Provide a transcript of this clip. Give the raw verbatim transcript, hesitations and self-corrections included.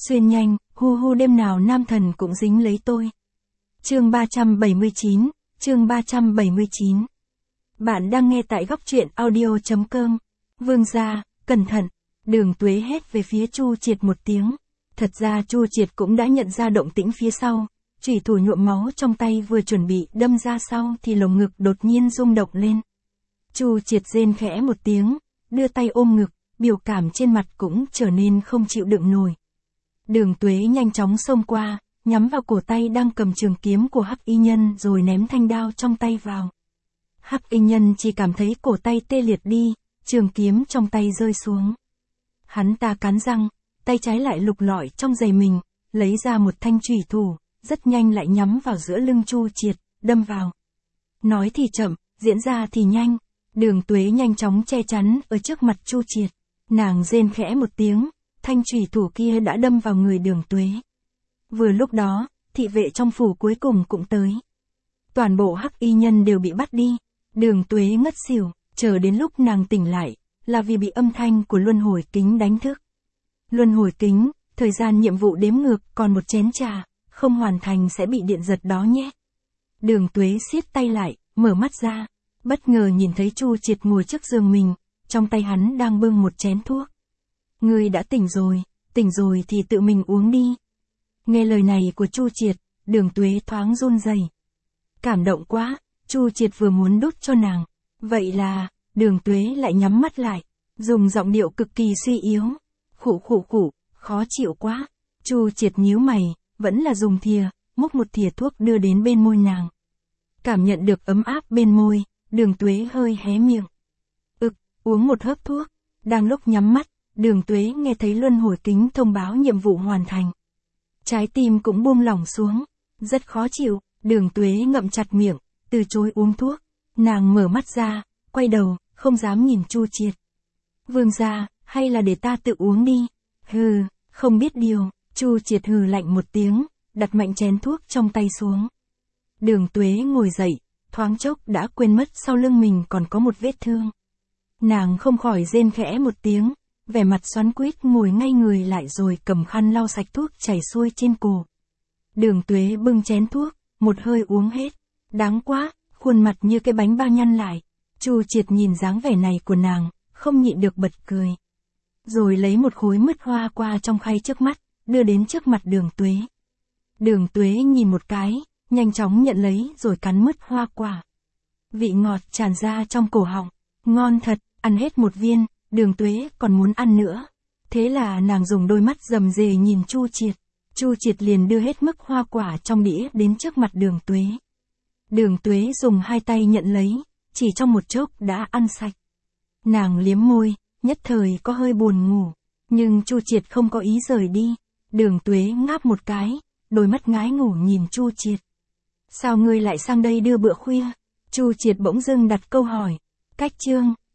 Xuyên nhanh, hu hu đêm nào nam thần cũng dính lấy tôi. Chương ba trăm bảy mươi chín, chương ba trăm bảy mươi chín. Bạn đang nghe tại góc truyện audio.com. Vương gia, cẩn thận. Đường Tuế hét về phía Chu Triệt một tiếng. Thật ra Chu Triệt cũng đã nhận ra động tĩnh phía sau. Chủy thủ nhuộm máu trong tay vừa chuẩn bị đâm ra sau thì lồng ngực đột nhiên rung động lên. Chu Triệt rên khẽ một tiếng, đưa tay ôm ngực, biểu cảm trên mặt cũng trở nên không chịu đựng nổi. Đường Tuế nhanh chóng xông qua, nhắm vào cổ tay đang cầm trường kiếm của Hắc Y Nhân rồi ném thanh đao trong tay vào. Hắc Y Nhân chỉ cảm thấy cổ tay tê liệt đi, trường kiếm trong tay rơi xuống. Hắn ta cắn răng, tay trái lại lục lọi trong giày mình, lấy ra một thanh chủy thủ, rất nhanh lại nhắm vào giữa lưng Chu Triệt, đâm vào. Nói thì chậm, diễn ra thì nhanh, Đường Tuế nhanh chóng che chắn ở trước mặt Chu Triệt. Nàng rên khẽ một tiếng, thanh chủy thủ kia đã đâm vào người Đường Tuế. Vừa lúc đó, thị vệ trong phủ cuối cùng cũng tới. Toàn bộ Hắc Y Nhân đều bị bắt đi. Đường Tuế ngất xỉu, chờ đến lúc nàng tỉnh lại, là vì bị âm thanh của luân hồi kính đánh thức. Luân hồi kính, thời gian nhiệm vụ đếm ngược còn một chén trà, không hoàn thành sẽ bị điện giật đó nhé. Đường Tuế siết tay lại, mở mắt ra, bất ngờ nhìn thấy Chu Triệt ngồi trước giường mình, trong tay hắn đang bưng một chén thuốc. Ngươi đã tỉnh rồi, tỉnh rồi thì tự mình uống đi. Nghe lời này của Chu Triệt, Đường Tuế thoáng run rẩy. Cảm động quá, Chu Triệt vừa muốn đút cho nàng. Vậy là, Đường Tuế lại nhắm mắt lại, dùng giọng điệu cực kỳ suy yếu. Khụ khụ khụ, khó chịu quá. Chu Triệt nhíu mày, vẫn là dùng thìa, múc một thìa thuốc đưa đến bên môi nàng. Cảm nhận được ấm áp bên môi, Đường Tuế hơi hé miệng. Ực, uống một hớp thuốc. Đang lúc nhắm mắt, Đường Tuế nghe thấy luân hồi kính thông báo nhiệm vụ hoàn thành. Trái tim cũng buông lỏng xuống. Rất khó chịu, Đường Tuế ngậm chặt miệng, từ chối uống thuốc. Nàng mở mắt ra, quay đầu, không dám nhìn Chu Triệt. Vương gia, hay là để ta tự uống đi. Hừ, không biết điều. Chu Triệt hừ lạnh một tiếng, đặt mạnh chén thuốc trong tay xuống. Đường Tuế ngồi dậy, thoáng chốc đã quên mất sau lưng mình còn có một vết thương. Nàng không khỏi rên khẽ một tiếng, vẻ mặt xoắn quýt ngồi ngay người lại rồi cầm khăn lau sạch thuốc chảy xuôi trên cổ. Đường Tuế bưng chén thuốc, một hơi uống hết. Đáng quá, khuôn mặt như cái bánh bao nhăn lại. Chu Triệt nhìn dáng vẻ này của nàng, không nhịn được bật cười. Rồi lấy một khối mứt hoa qua trong khay trước mắt, đưa đến trước mặt Đường Tuế. Đường Tuế nhìn một cái, nhanh chóng nhận lấy rồi cắn mứt hoa quả. Vị ngọt tràn ra trong cổ họng, ngon thật, ăn hết một viên, Đường Tuế còn muốn ăn nữa. Thế là nàng dùng đôi mắt rầm rề nhìn Chu Triệt. Chu Triệt liền đưa hết mứt hoa quả trong đĩa đến trước mặt Đường Tuế. Đường Tuế dùng hai tay nhận lấy, chỉ trong một chốc đã ăn sạch. Nàng liếm môi, nhất thời có hơi buồn ngủ, nhưng Chu Triệt không có ý rời đi. Đường Tuế ngáp một cái, đôi mắt ngái ngủ nhìn Chu Triệt. Sao ngươi lại sang đây đưa bữa khuya? Chu Triệt bỗng dưng đặt câu hỏi. Cách chương.